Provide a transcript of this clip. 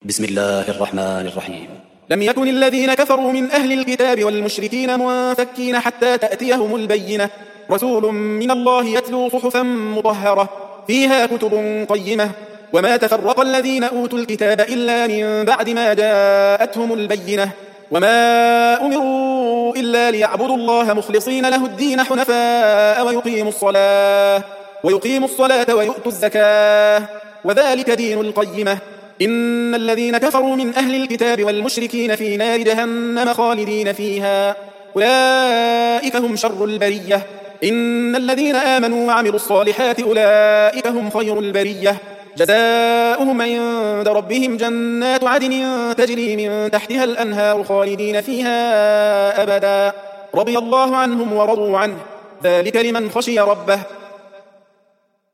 بسم الله الرحمن الرحيم. لم يكن الذين كفروا من أهل الكتاب والمشركين منفكين حتى تأتيهم البينة، رسول من الله يتلو صحفا مطهرة فيها كتب قيمة. وما تفرق الذين أوتوا الكتاب إلا من بعد ما جاءتهم البينة، وما أمروا إلا ليعبدوا الله مخلصين له الدين حنفاء ويقيموا الصلاة ويؤتوا الزكاة، وذلك دين القيمة. إن الذين كفروا من أهل الكتاب والمشركين في نار جهنم خالدين فيها، أولئك هم شر البرية. إن الذين آمنوا وعملوا الصالحات أولئك هم خير البرية، جزاؤهم عند ربهم جنات عدن تجري من تحتها الأنهار خالدين فيها أبدا، رضي الله عنهم ورضوا عنه، ذلك لمن خشي ربه.